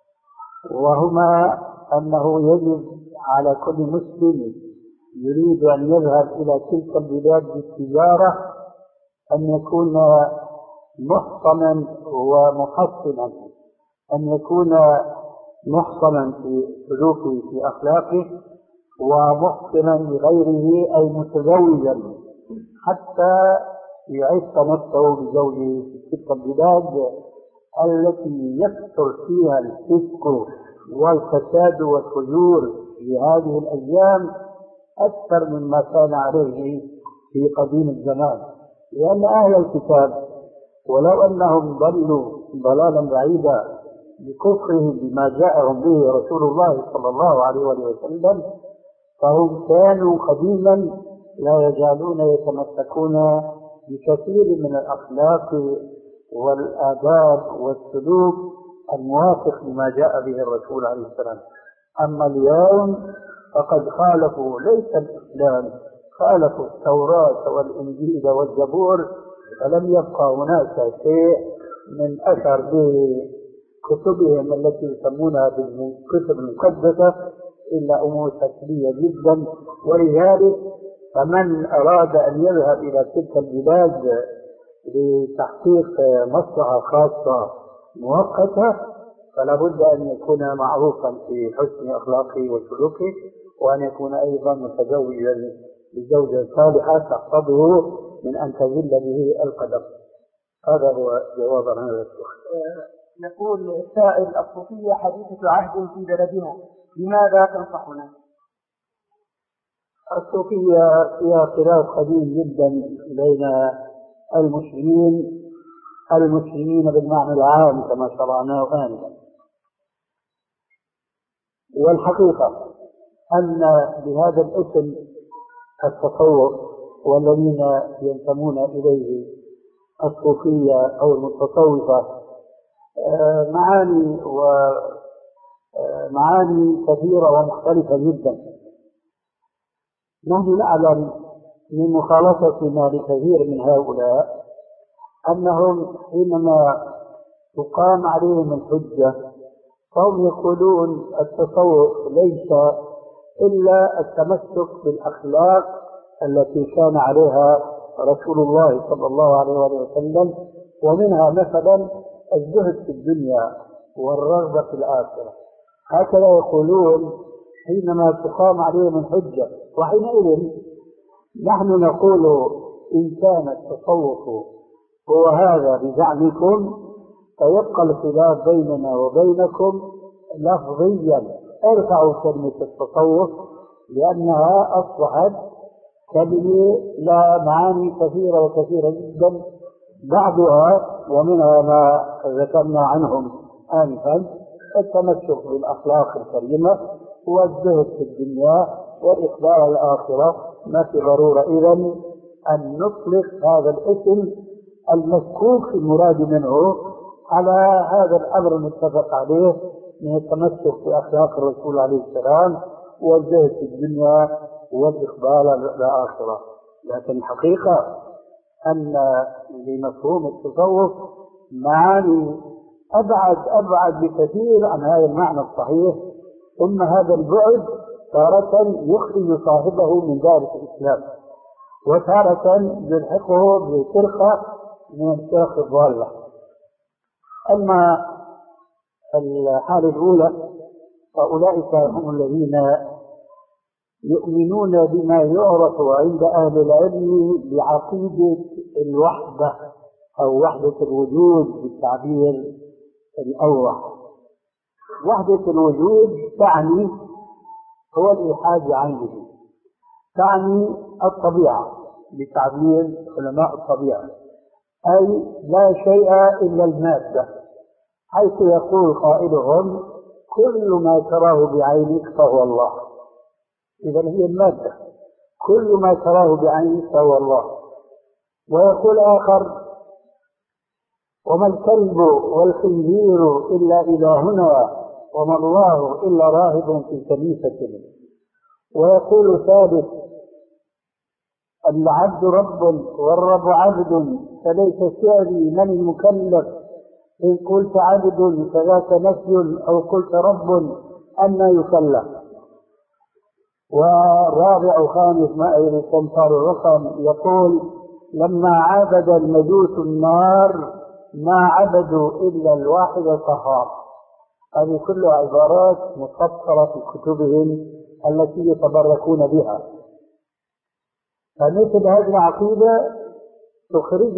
وهما أنه يجب على كل مسلم يريد أن يذهب إلى تلك البلاد للتجارة أن يكون محصنا ومحصنا، أن يكون محصنا في سلوكه في أخلاقه ومحسنا لغيره، أي متزوجا حتى يعيش نفسه بزوجه في تلك البلاد التي يكثر فيها الفسق والفساد والفجور في هذه الأيام أكثر مما كان عليه في قديم الزمان. لأن أهل الكتاب ولو أنهم ضلوا ضلالا بعيدا بكفرهم بما جاءهم به رسول الله صلى الله عليه وسلم، فهم كانوا قديما لا يزالون يتمسكون بكثير من الأخلاق والآداب والسلوك الموافق لما جاء به الرسول عليه السلام. أما اليوم فقد خالفوا ليس الإسلام، خالفوا التوراة والإنجيل والزبور، فلم يبقى هناك شيء من أثر بكتبهم التي يسمونها بالكتب المقدسة إلا أمور شكلية جدا. ولذلك فمن أراد أن يذهب إلى تلك البلاد لتحقيق مصلحة خاصة مؤقتة فلا بد أن يكون معروفا في حسن أخلاقه وسلوكه، وأن يكون أيضا متزوجا بزوجة صالحة تحفظه من أن تزل به القدم. هذا هو جواب عن هذا السؤال. يقول السائل: الصوفية حديثة عهد في بلدنا، لماذا تنصحنا؟ الصوفية فيها خلاف قديم جدا بين المسلمين بالمعنى العام كما شرعناه آنفا. والحقيقة أن بهذا الاسم التصوف والذين ينتمون إليه الصوفية أو المتصوفة معاني كثيرة ومختلفة جدا. نحن نعلم من مخالطتنا لكثير من هؤلاء أنهم حينما تقام عليهم الحجة فهم يقولون التصوف ليس إلا التمسك بالأخلاق التي كان عليها رسول الله صلى الله عليه وسلم، ومنها مثلا الزهد في الدنيا والرغبة في الآخرة. هكذا يقولون حينما تقام عليهم الحجة. وحينئذ نحن نقول إن كان التصوف هو هذا بزعمكم فيبقى الخلاف بيننا وبينكم لفظيا. ارفعوا كلمة التصوف لأنها أصبحت كلمة لها معاني كثيرة وكثيرة جدا، بعضها ومنها ما ذكرنا عنهم آنفا التمسك بالأخلاق الكريمة والزهد في الدنيا والإقبال على الآخرة. ما في ضرورة إذن أن نطلق هذا الاسم المشكوك في المراد منه على هذا الأمر المتفق عليه من التمسك بأخلاق الرسول عليه السلام والزهد في الدنيا والإقبال على الآخرة. لكن الحقيقة أن لمفهوم التصوف معاني أبعد بكثير عن هذا المعنى الصحيح، ثم هذا البعد تارة يخرج صاحبه من دائرة الإسلام وتارة يلحقه بفرقة من الفرق الضالة. أما الحالة الأولى فأولئك هم الذين يؤمنون بما يعرف عند أهل العلم بعقيدة الوحدة أو وحدة الوجود بالتعبير الأوضح. وحدة الوجود تعني هو الإيحاد عنه، تعني الطبيعة بتعبير علماء الطبيعة، أي لا شيء إلا المادة، حيث يقول قائلهم كل ما تراه بعينك فهو الله. إذا هي المادة، كل ما تراه بعينك فهو الله. ويقول آخر وما الكلب والخنزير إلا إلهنا وما الله إلا راهب في كنيسة. ويقول ثالث العبد رب والرب عبد فليس شعري من المكلف إن قلت عبد فذاك نفي أو قلت رب أن يكلف. والرابع خامس ما يستنصر الرقم يقول لما عبد المجوس النار ما عبدوا إلا الواحد القهار. هذه كلها عبارات مسطرة في كتبهم التي يتبركون بها. فمثل هذه العقيدة تخرج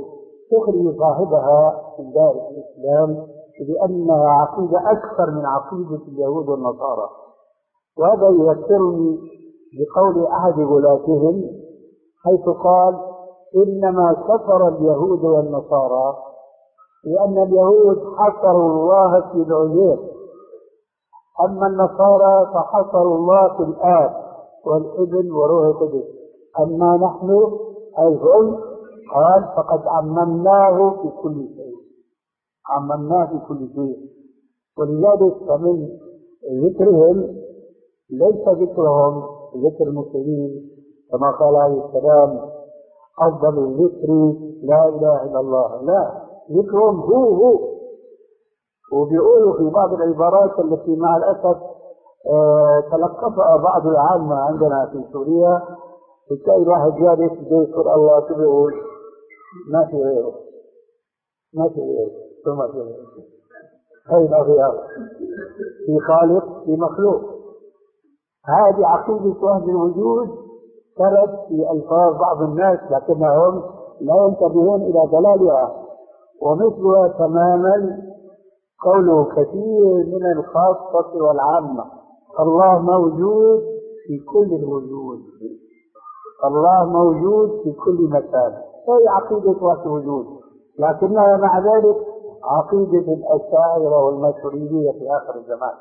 صاحبها من دائرة الإسلام لأنها عقيدة أكثر من عقيدة اليهود والنصارى. وهذا يذكرني بقول أحد غلاتهم حيث قال إنما كفر اليهود والنصارى لأن اليهود حصروا الله في العزير، أما النصارى فحصروا الله في الآب والابن وروح القدس، أما نحن أي هم قال فقد عممناه في كل شيء، عممناه في كل شيء. ولذلك فمن ذكرهم ليس ذكرهم ذكر المسلمين كما قال عليه السلام أفضل الذكر لا إله إلا الله، لا، ذكرهم هو. وبيقولوا في بعض العبارات التي مع الأسف تلقفها بعض العامة عندنا في سوريا، تلاقي الواحد جالس يذكر الله تقول ما في غيره، ما في غيره، ثم في غيره، هذه الأغيار في خالق في مخلوق. هذه عقيدة وحدة الوجود ترد في ألفاظ بعض الناس لكنهم لا ينتبهون إلى دلالها. ومثلها تماما قوله كثير من الخاصة والعامة الله موجود في كل الوجود. الله موجود في كل مكان، هي عقيدة وحدة وجود، لكنها مع ذلك عقيدة الأشاعرة والماتريدية في آخر الزمان.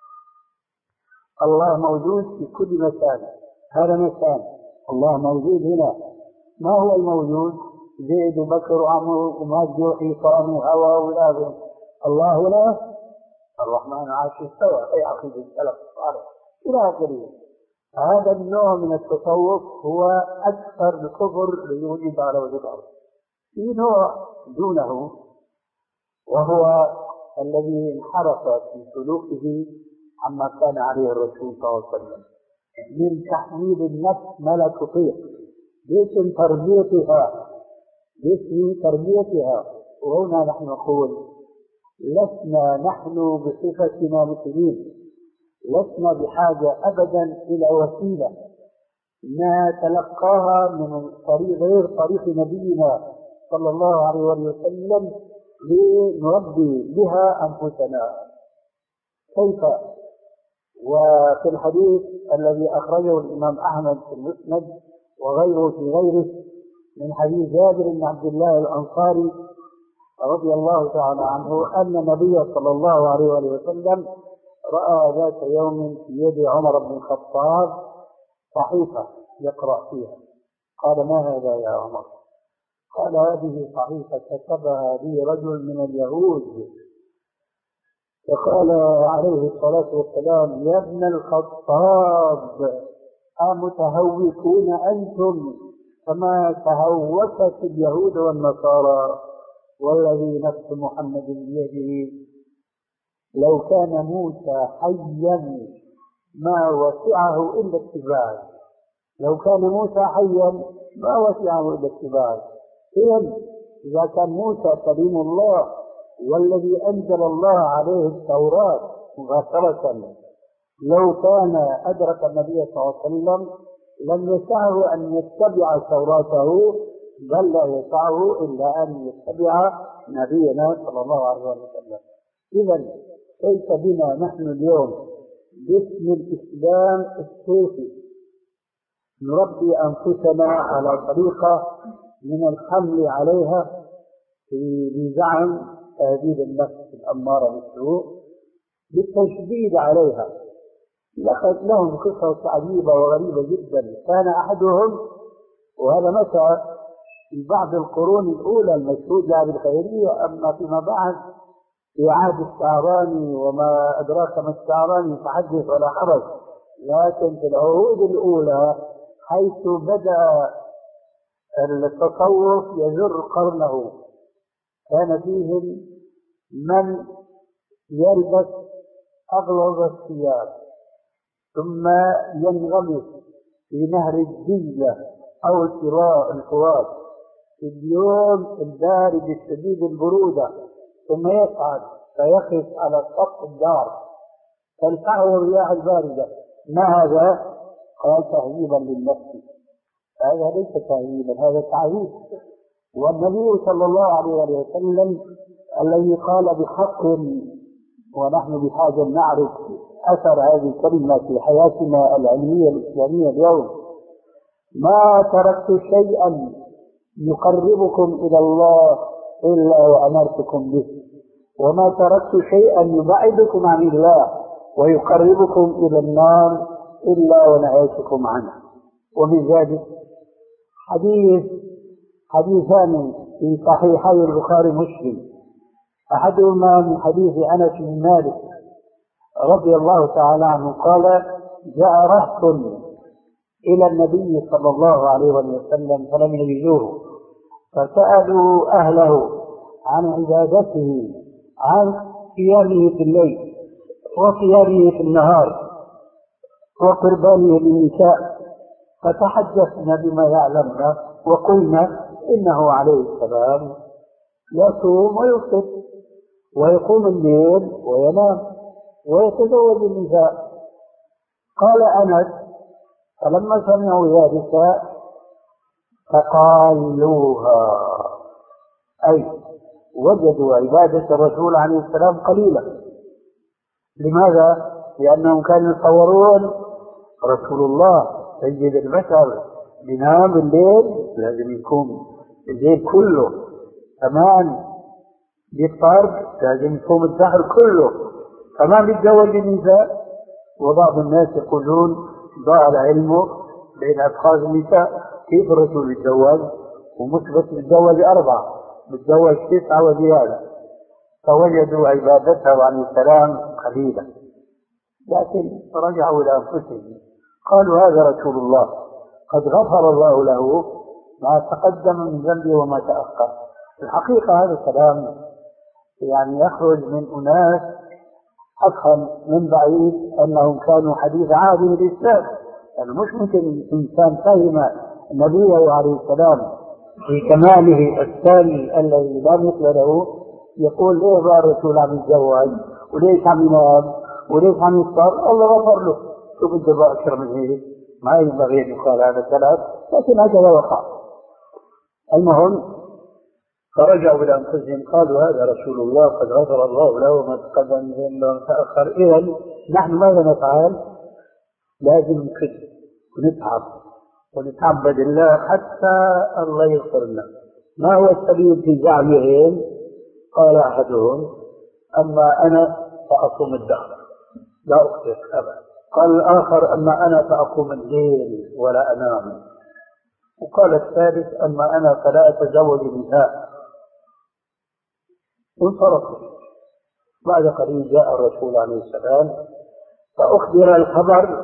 الله موجود في كل مكان، هذا مكان الله موجود هنا. ما هو الموجود؟ زيد وبكر وعمر ومجد وحيطان وهوى ولاذ. الله هنا الرحمن عاش استوى، أي عقيدة السلف الصالح إلى آخره. هذا النوع من التصوف هو أكثر الكفر الذي وجد على وجه الأرض. في نوع دونه وهو الذي انحرف في سلوكه عما كان عليه الرسول صلى الله عليه وسلم من تحميل النفس ما لا تطيق باسم تربيتها. وهنا نحن نقول لسنا نحن بصفتنا مسلمين، لسنا بحاجة أبدا إلى وسيلة نتلقاها من غير طريق نبينا صلى الله عليه وسلم لنربي بها أنفسنا. كيف؟ وفي الحديث الذي أخرجه الإمام أحمد في المسند وغيره في غيره من حديث جابر بن عبد الله الأنصاري رضي الله تعالى عنه أن النبي صلى الله عليه وسلم رأى ذات يوم في يد عمر بن الخطاب صحيفة يقرأ فيها. قال: ما هذا يا عمر؟ قال: هذه صحيفة كتبها لي رجل من اليهود. فقال عليه الصلاة والسلام: يا ابن الخطاب، أمتهوكون أنتم كما تهوكت اليهود والنصارى؟ والذي نفس محمد بيده لو كان موسى حيا ما وسعه إلا اتباعي. لو كان موسى حيا ما وسعه إلا اتباعي. إذا كان موسى كريم الله والذي أنزل الله عليه التوراة مباشرة، لو كان أدرك النبي صلى الله عليه وسلم لم يسعه أن يتبع توراته، بل لا يسعه إلا أن يتبع نبينا صلى الله عليه وسلم. إذن كيف بنا نحن اليوم باسم الإسلام الصوفي نربي أنفسنا على طريقة من الحمل عليها بزعم تهذيب النفس الأمارة بالسوء، بالتشديد عليها. لهم قصص عجيبة وغريبة جدا. كان أحدهم، وهذا متى في بعض القرون الأولى المشهود لها بالخيرية، أما فيما بعد في عهد الشعراني وما أدراك ما الشعراني فحدث ولا حرج، لكن في العهود الأولى حيث بدأ التصوف يجر قرنه كان فيهم من يلبس أغلظ الثياب ثم ينغمس في نهر الدجلة أو الفرات في اليوم البارد الشديد البرودة، ثم يصعد فيقف على سطح الدار تلفعه الرياح الباردة. ما هذا؟ قال: تهذيبا للنفس. هذا ليس تهذيبا، هذا تعذيب. والنبي صلى الله عليه وسلم الذي قال بحق، ونحن بحاجة نعرف أثر هذه الكلمة في حياتنا العلمية الإسلامية اليوم: ما تركت شيئا يقربكم إلى الله إلا وأمرتكم به، وما تركت شيئا يبعدكم عن الله ويقربكم إلى النار إلا ونهيتكم عنه. ومن ذلك حديثان في صحيحي البخاري ومسلم، أحدهما من حديث أنس بن مالك رضي الله تعالى عنه قال: جاء رهط إلى النبي صلى الله عليه وسلم فلم يجدوه، فسألوا أهله عن عبادته، عن قيامه في الليل وقيامه في النهار وقربانه للنساء، فتحدثنا بما يعلمنا وقلنا إنه عليه السلام يصوم ويفطر ويقوم الليل وينام ويتزوج النساء. قال أنس: فلما سمعوا ذلك فقالوها، أي وجدوا عبادة الرسول عليه السلام قليلة. لماذا؟ لأنهم كانوا يتصورون رسول الله سيد البشر بينام بالليل، لازم يكون الليل كله. كمان بيفطر لازم يكون الدهر كله. كمان بيتزوج النساء، وبعض الناس يقولون ضاع علمه بين أتخاذ النساء. كيف الرسول يتزوج؟ ومش بس بيتزوج 4، بيتزوج 9 وزيادة. فوجدوا عبادته عليه السلام قليلة، لكن رجعوا إلى أنفسهم قالوا هذا رسول الله قد غفر الله له ما تقدم من ذنبه وما تأخر. الحقيقة هذا الكلام يعني يخرج من أناس أفهم من بعيد أنهم كانوا حديث عهد بالإسلام. يعني مش ممكن إنسان فهم نبيه عليه السلام في كماله الثاني الذي لا مثل له يقول ليه بقى الرسول عم يتزوج وليش عم ينام وليش عم يفطر؟ الله غفر له. شوف انت بقى أكثر من هيك، ما ينبغي أن يقال هذا الكلام، لكن هكذا وقع. المهم فرجعوا إلى أنفسهم قالوا هذا رسول الله قد غفر الله له ما تقدم من ذنبه وما تأخر. إذن نحن ماذا نفعل؟ لازم نتعب ونتعبد الله حتى الله يغفر لنا. ما هو السبيل في زعمهم؟ قال أحدهم أما أنا فأصوم الدهر لا أخطئ أبدا. قال الآخر أما أنا فأقوم الليل ولا أنام. وقال الثالث أما أنا فلا أتزوج النساء. انصرفوا. بعد قليل جاء الرسول عليه السلام فأخبر الخبر،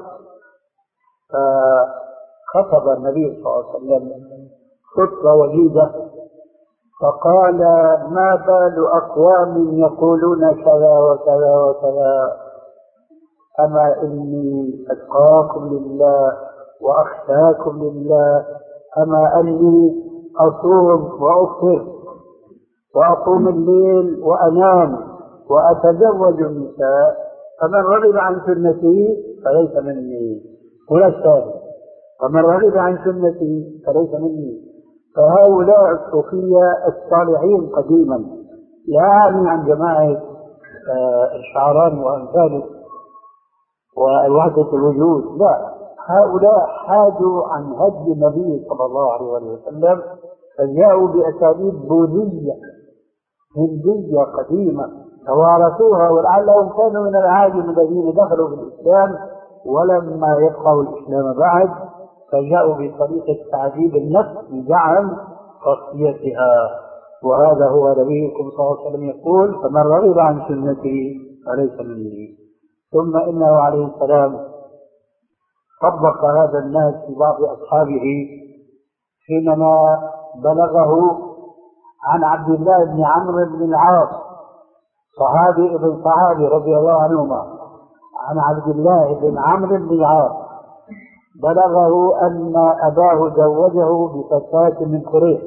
فخطب النبي صلى الله عليه وسلم خطبة وجيزة فقال ما بال أقوام يقولون كذا وكذا وكذا، أما إني أتقاكم لله وأخشاكم لله، أما أني أصوم وأفطر وأقوم الليل وأنام وأتزوج النساء، فمن رغب عن سنتي فليس مني. ولا الثاني فمن رغب عن سنتي فليس مني. فهؤلاء الصوفية الصالحين قديما، لا أعني عن جماعة الشعراني وأمثاله ووحدة الوجود، لا، هؤلاء حادوا عن هدي النبي صلى الله عليه وسلم فجاءوا بأساليب بوذية هندية قديمة توارثوها، ولعلهم كانوا من العاجم الذين دخلوا في الإسلام ولما يبقوا الإسلام بعد فجاءوا بطريقة تعذيب النفس بزعم خاصيتها. وهذا هو نبيكم صلى الله عليه وسلم يقول فمن رغب عن سنتي فليس مني. ثم إنه عليه السلام طبق هذا الناس في بعض أصحابه حينما بلغه عن عبد الله بن عمرو بن العاص صحابي ابن صحابي رضي الله عنهما، عن عبد الله بن عمرو بن العاص بلغه أن أباه زوجه بفتاة من قريش،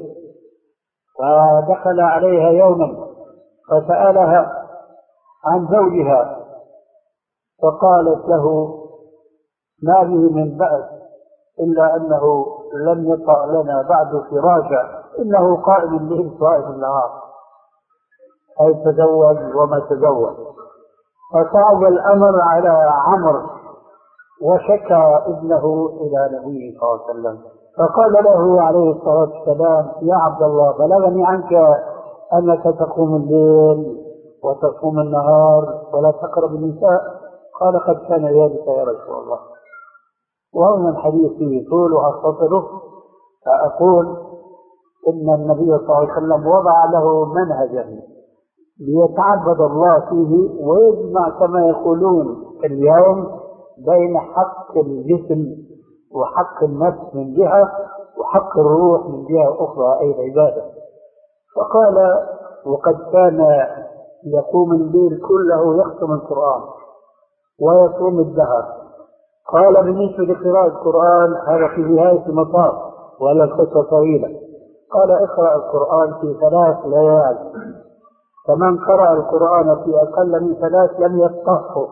فدخل عليها يوما فسألها عن زوجها فقالت له ما به من بأس إلا أنه لم يطأ لنا بعد فراشا، إنه قائم الليل صائم النهار، أي تزوج وما تزوج. فصعب الأمر على عمرو وشكى ابنه إلى النبي صلى الله عليه وسلم، فقال له عليه الصلاة والسلام يا عبد الله بلغني عنك أنك تقوم الليل وتصوم النهار ولا تقرب النساء. قال قد كان ذلك يا رسول الله. وهنا الحديث فيه طول وأختصره، فأقول إن النبي صلى الله عليه وسلم وضع له منهجا ليتعبد الله فيه ويجمع كما يقولون اليوم بين حق الجسم وحق النفس من جهة وحق الروح من جهة أخرى أي العبادة. فقال وقد كان يقوم الليل كله يختم القرآن ويصوم الدهر. قال بالنسبة لقراءة القرآن هذا في نهاية المطاف ولا القصة طويلة. قال اقرأ القرآن في 3 ليال، فمن قرأ القرآن في أقل من 3 لم يفقهه.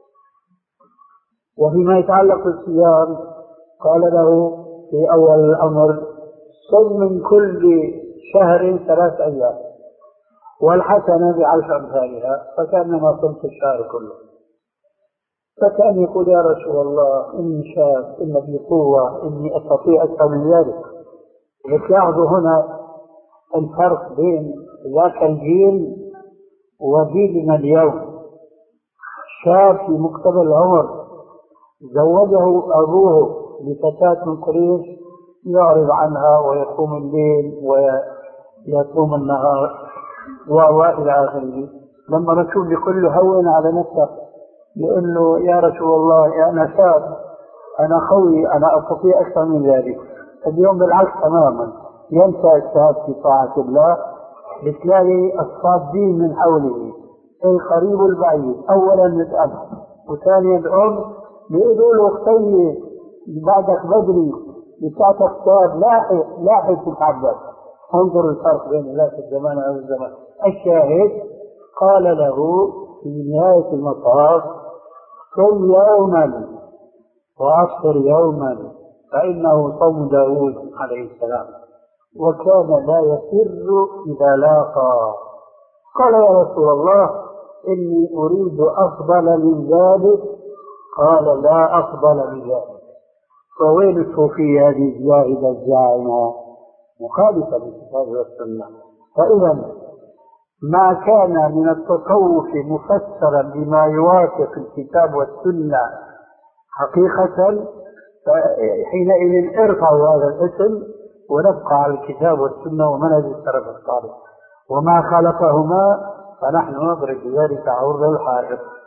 وفيما يتعلق بالصيام قال له في أول الأمر صم من كل شهر 3 أيام والحسنة ب10 أمثالها فكأنما صمت الشهر كله. فكان يقول يا رسول الله إني شاب، إن بي قوة، إني أستطيع أكثر من ذلك. لاحظوا هنا الفرق بين ذاك الجيل وجيلنا اليوم. شاب في مقتبل العمر زوجه أبوه لفتاة من قريش يعرض عنها ويقوم الليل ويصوم النهار وإلى آخره. لما الرسول يقول له هون على نفسك، يقول له يا رسول الله أنا شاب، أنا خوي، أنا أستطيع أكثر من ذلك. اليوم بالعكس تماما، ينسى الشاب في طاعة الله، بتلاقي الصادين من حوله القريب البعيد. أولا الأب، وثانيا الأم بيقولوا له اختي بعدك بدري بتاعتك شاب، لاحق تتعبد. انظر الفرق بين ذاك الزمان وهذا الزمان. الشاهد قال له في نهاية المطاف صم يوما وأفطر يوما فإنه صوم داود عليه السلام، وكان لا يسر إذا لاقى. قال يا رسول الله إني أريد أفضل من ذلك. قال لا أفضل من ذلك. فوين الصوفية هذه الزاهدة الزاعمة مخالفة للكتاب والسنة؟ فإذا ما كان من التصوف مفسرا بما يوافق الكتاب والسنة حقيقة، حينئذ ارفعوا هذا الاسم ونبقى على الكتاب والسنة ومنهج السلف الصالح، وما خالفهما فنحن نضرب بذلك عرض الحائط.